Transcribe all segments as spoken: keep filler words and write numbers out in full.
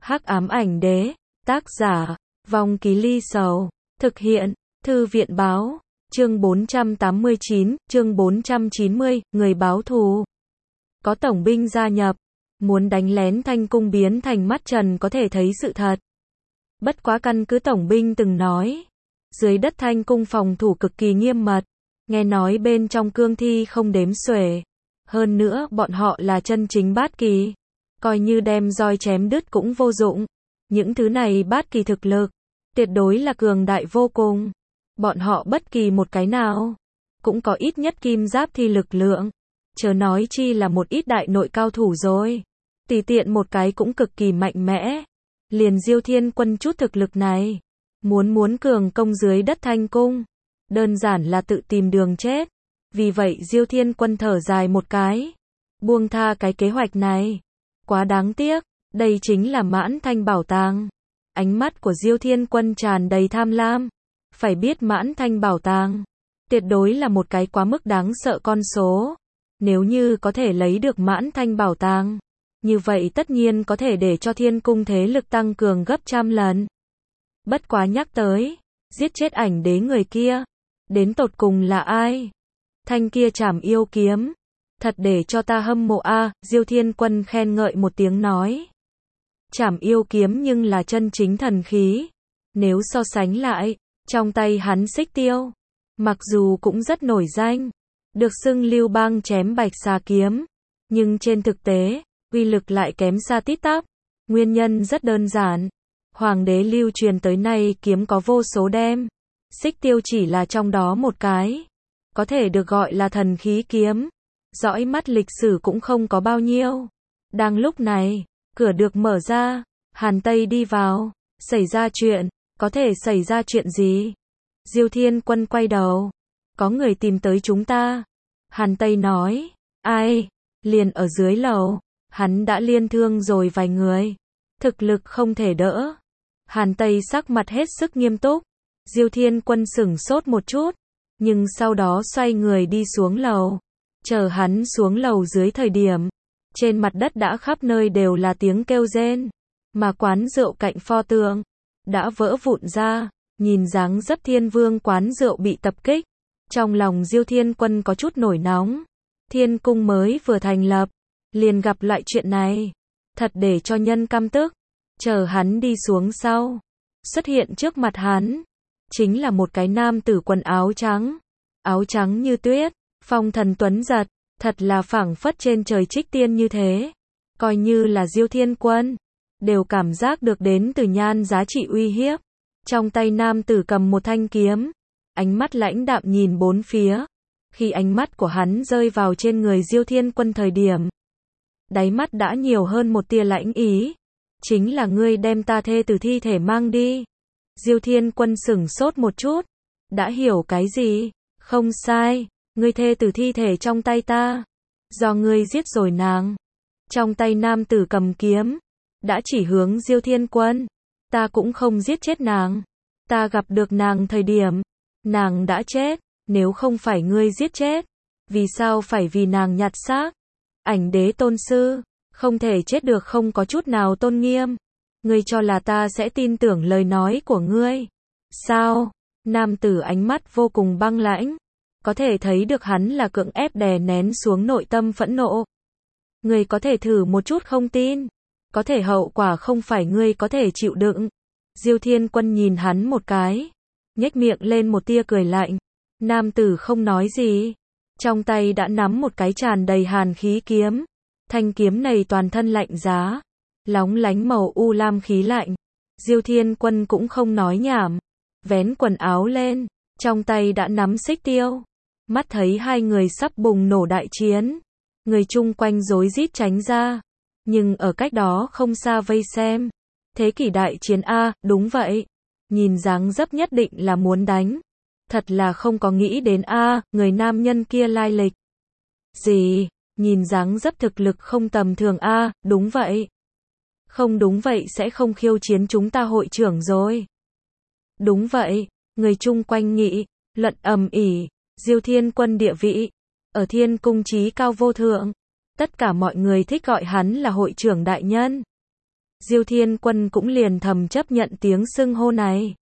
Hắc ám ảnh đế, tác giả, Vong Ký Ly Sầu, thực hiện, Thư viện báo, chương bốn trăm tám mươi chín, chương bốn trăm chín mươi, người báo thù. Có tổng binh gia nhập, muốn đánh lén Thanh Cung biến thành mắt trần có thể thấy sự thật. Bất quá căn cứ tổng binh từng nói, dưới đất Thanh Cung phòng thủ cực kỳ nghiêm mật, nghe nói bên trong cương thi không đếm xuể. Hơn nữa bọn họ là chân chính bát kỳ, coi như đem roi chém đứt cũng vô dụng. Những thứ này bát kỳ thực lực, tuyệt đối là cường đại vô cùng. Bọn họ bất kỳ một cái nào, cũng có ít nhất kim giáp thi lực lượng. Chớ nói chi là một ít đại nội cao thủ rồi. Tùy tiện một cái cũng cực kỳ mạnh mẽ. Liền Diêu Thiên Quân chút thực lực này, muốn muốn cường công dưới đất Thanh Cung, đơn giản là tự tìm đường chết. Vì vậy Diêu Thiên Quân thở dài một cái, buông tha cái kế hoạch này. Quá đáng tiếc, đây chính là Mãn Thanh bảo tàng. Ánh mắt của Diêu Thiên Quân tràn đầy tham lam. Phải biết Mãn Thanh bảo tàng, tuyệt đối là một cái quá mức đáng sợ con số. Nếu như có thể lấy được Mãn Thanh bảo tàng, như vậy tất nhiên có thể để cho Thiên Cung thế lực tăng cường gấp trăm lần. Bất quá nhắc tới, giết chết ảnh đế người kia, đến tột cùng là ai? Thanh kia trảm yêu kiếm, thật để cho ta hâm mộ a. Diêu Thiên Quân khen ngợi một tiếng nói. Trảm yêu kiếm nhưng là chân chính thần khí. Nếu so sánh lại, trong tay hắn xích tiêu, mặc dù cũng rất nổi danh, được xưng Lưu Bang chém bạch xà kiếm, nhưng trên thực tế, uy lực lại kém xa tít tắp. Nguyên nhân rất đơn giản, Hoàng đế lưu truyền tới nay kiếm có vô số đem, xích tiêu chỉ là trong đó một cái, có thể được gọi là thần khí kiếm. Dõi mắt lịch sử cũng không có bao nhiêu. Đang lúc này, cửa được mở ra, Hàn Tây đi vào. Xảy ra chuyện, có thể xảy ra chuyện gì? Diêu Thiên Quân quay đầu. Có người tìm tới chúng ta. Hàn Tây nói. Ai? Liền ở dưới lầu. Hắn đã liên thương rồi vài người. Thực lực không thể đỡ. Hàn Tây sắc mặt hết sức nghiêm túc. Diêu Thiên Quân sửng sốt một chút, nhưng sau đó xoay người đi xuống lầu. Chờ hắn xuống lầu dưới thời điểm, trên mặt đất đã khắp nơi đều là tiếng kêu rên, mà quán rượu cạnh pho tượng đã vỡ vụn ra. Nhìn dáng dấp Thiên Vương quán rượu bị tập kích, trong lòng Diêu Thiên Quân có chút nổi nóng. Thiên Cung mới vừa thành lập, liền gặp lại chuyện này, thật để cho nhân căm tức. Chờ hắn đi xuống sau, xuất hiện trước mặt hắn, chính là một cái nam tử quần áo trắng, áo trắng như tuyết, phong thần tuấn giật, thật là phảng phất trên trời trích tiên như thế. Coi như là Diêu Thiên Quân, đều cảm giác được đến từ nhan giá trị uy hiếp. Trong tay nam tử cầm một thanh kiếm, ánh mắt lãnh đạm nhìn bốn phía. Khi ánh mắt của hắn rơi vào trên người Diêu Thiên Quân thời điểm, đáy mắt đã nhiều hơn một tia lãnh ý. Chính là ngươi đem ta thê từ thi thể mang đi. Diêu Thiên Quân sửng sốt một chút, đã hiểu cái gì? Không sai, ngươi thê từ thi thể trong tay ta, do ngươi giết rồi nàng. Trong tay nam tử cầm kiếm, đã chỉ hướng Diêu Thiên Quân. Ta cũng không giết chết nàng. Ta gặp được nàng thời điểm, nàng đã chết. Nếu không phải ngươi giết chết, vì sao phải vì nàng nhặt xác? Ảnh đế tôn sư, không thể chết được, không có chút nào tôn nghiêm. Ngươi cho là ta sẽ tin tưởng lời nói của ngươi? Sao? Nam tử ánh mắt vô cùng băng lãnh, có thể thấy được hắn là cưỡng ép đè nén xuống nội tâm phẫn nộ. Ngươi có thể thử một chút không tin, có thể hậu quả không phải ngươi có thể chịu đựng. Diêu Thiên Quân nhìn hắn một cái, nhếch miệng lên một tia cười lạnh. Nam tử không nói gì, trong tay đã nắm một cái tràn đầy hàn khí kiếm. Thanh kiếm này toàn thân lạnh giá, lóng lánh màu u lam khí lạnh. Diêu Thiên Quân cũng không nói nhảm, vén quần áo lên, trong tay đã nắm xích tiêu. Mắt thấy hai người sắp bùng nổ đại chiến, người chung quanh rối rít tránh ra, nhưng ở cách đó không xa vây xem. Thế kỷ đại chiến a, đúng vậy. Nhìn dáng dấp nhất định là muốn đánh. Thật là không có nghĩ đến a, người nam nhân kia lai lịch gì? Nhìn dáng dấp thực lực không tầm thường a, đúng vậy. Không đúng vậy sẽ không khiêu chiến chúng ta hội trưởng rồi. Đúng vậy, người chung quanh nghị luận ầm ĩ. Diêu Thiên Quân địa vị ở Thiên Cung chí cao vô thượng, tất cả mọi người thích gọi hắn là hội trưởng đại nhân. Diêu Thiên Quân cũng liền thầm chấp nhận tiếng xưng hô này.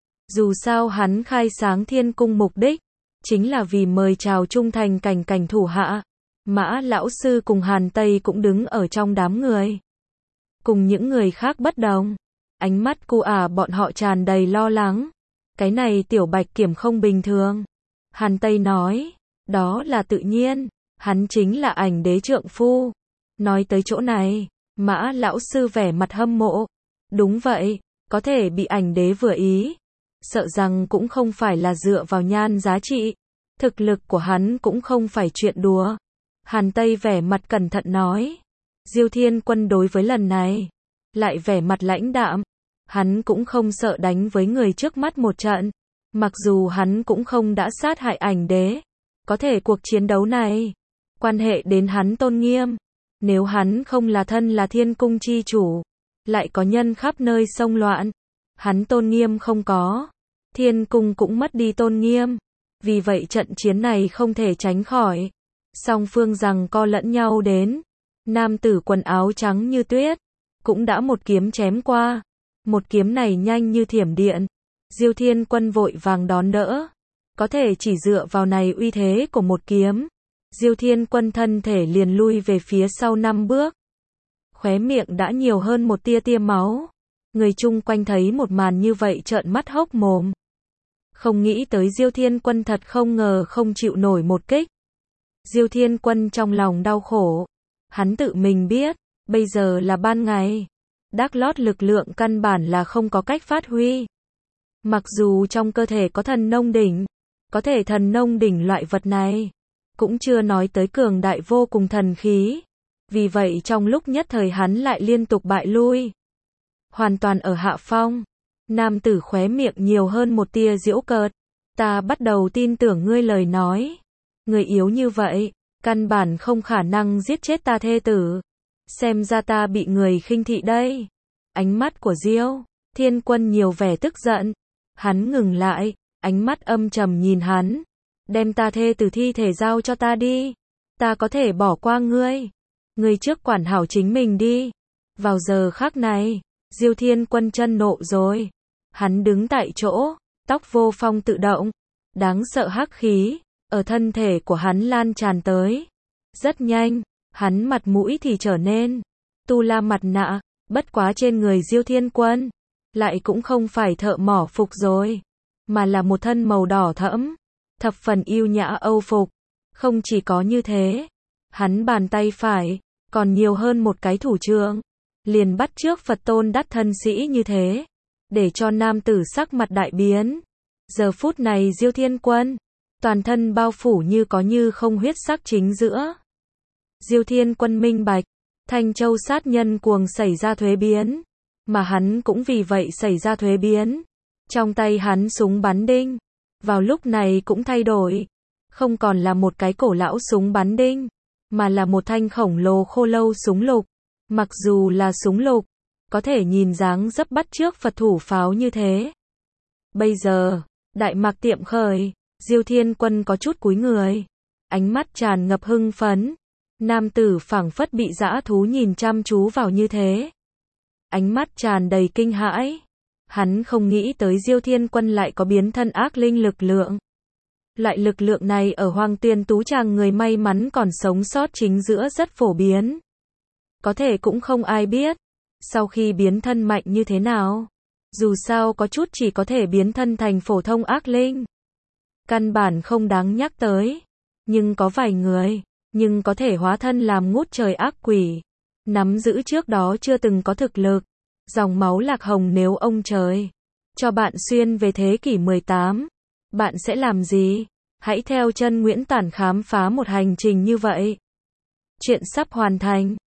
Dù sao hắn khai sáng Thiên Cung mục đích, chính là vì mời chào trung thành cảnh cảnh thủ hạ. Mã lão sư cùng Hàn Tây cũng đứng ở trong đám người. Cùng những người khác bất đồng, ánh mắt cu ả bọn họ tràn đầy lo lắng. Cái này Tiểu Bạch Kiểm không bình thường. Hàn Tây nói, đó là tự nhiên, hắn chính là ảnh đế trượng phu. Nói tới chỗ này, Mã lão sư vẻ mặt hâm mộ. Đúng vậy, có thể bị ảnh đế vừa ý. Sợ rằng cũng không phải là dựa vào nhan giá trị. Thực lực của hắn cũng không phải chuyện đùa. Hàn Tây vẻ mặt cẩn thận nói. Diêu Thiên Quân đối với lần này, lại vẻ mặt lãnh đạm. Hắn cũng không sợ đánh với người trước mắt một trận. Mặc dù hắn cũng không đã sát hại ảnh đế. Có thể cuộc chiến đấu này, quan hệ đến hắn tôn nghiêm. Nếu hắn không là thân là Thiên Cung chi chủ, lại có nhân khắp nơi xông loạn, hắn tôn nghiêm không có, Thiên Cung cũng mất đi tôn nghiêm. Vì vậy trận chiến này không thể tránh khỏi. Song phương giằng co lẫn nhau đến. Nam tử quần áo trắng như tuyết, cũng đã một kiếm chém qua. Một kiếm này nhanh như thiểm điện. Diêu Thiên Quân vội vàng đón đỡ. Có thể chỉ dựa vào này uy thế của một kiếm. Diêu Thiên Quân thân thể liền lui về phía sau năm bước. Khóe miệng đã nhiều hơn một tia tia máu. Người chung quanh thấy một màn như vậy trợn mắt hốc mồm. Không nghĩ tới Diêu Thiên Quân thật không ngờ không chịu nổi một kích. Diêu Thiên Quân trong lòng đau khổ. Hắn tự mình biết, bây giờ là ban ngày. Đắc lót lực lượng căn bản là không có cách phát huy. Mặc dù trong cơ thể có thần nông đỉnh, có thể thần nông đỉnh loại vật này, cũng chưa nói tới cường đại vô cùng thần khí. Vì vậy trong lúc nhất thời hắn lại liên tục bại lui. Hoàn toàn ở hạ phong. Nam tử khóe miệng nhiều hơn một tia giễu cợt. Ta bắt đầu tin tưởng ngươi lời nói. Ngươi yếu như vậy, căn bản không khả năng giết chết ta thê tử. Xem ra ta bị người khinh thị đây. Ánh mắt của Diêu Thiên Quân nhiều vẻ tức giận. Hắn ngừng lại, ánh mắt âm trầm nhìn hắn. Đem ta thê tử thi thể giao cho ta đi. Ta có thể bỏ qua ngươi. Ngươi trước quản hảo chính mình đi. Vào giờ khắc này, Diêu Thiên Quân chân nộ rồi. Hắn đứng tại chỗ, tóc vô phong tự động. Đáng sợ hắc khí, ở thân thể của hắn lan tràn tới. Rất nhanh, hắn mặt mũi thì trở nên tu la mặt nạ, bất quá trên người Diêu Thiên Quân, lại cũng không phải thợ mỏ phục rồi, mà là một thân màu đỏ thẫm, thập phần yêu nhã âu phục. Không chỉ có như thế, hắn bàn tay phải, còn nhiều hơn một cái thủ trượng, liền bắt chước Phật tôn đắc thân sĩ như thế, để cho nam tử sắc mặt đại biến. Giờ phút này Diêu Thiên Quân, toàn thân bao phủ như có như không huyết sắc chính giữa. Diêu Thiên Quân minh bạch, Thanh Châu sát nhân cuồng xảy ra thuế biến, mà hắn cũng vì vậy xảy ra thuế biến. Trong tay hắn súng bắn đinh, vào lúc này cũng thay đổi, không còn là một cái cổ lão súng bắn đinh, mà là một thanh khổng lồ khô lâu súng lục. Mặc dù là súng lục, có thể nhìn dáng dấp bắt chước Phật thủ pháo như thế. Bây giờ, đại mạc tiệm khởi, Diêu Thiên Quân có chút cúi người, ánh mắt tràn ngập hưng phấn. Nam tử phảng phất bị dã thú nhìn chăm chú vào như thế. Ánh mắt tràn đầy kinh hãi. Hắn không nghĩ tới Diêu Thiên Quân lại có biến thân ác linh lực lượng. Loại lực lượng này ở Hoàng Tiên Tú Tràng người may mắn còn sống sót chính giữa rất phổ biến. Có thể cũng không ai biết, sau khi biến thân mạnh như thế nào. Dù sao có chút chỉ có thể biến thân thành phổ thông ác linh. Căn bản không đáng nhắc tới. Nhưng có vài người, nhưng có thể hóa thân làm ngút trời ác quỷ. Nắm giữ trước đó chưa từng có thực lực. Dòng máu lạc hồng nếu ông trời cho bạn xuyên về thế kỷ mười tám, bạn sẽ làm gì? Hãy theo chân Nguyễn Tản khám phá một hành trình như vậy. Chuyện sắp hoàn thành.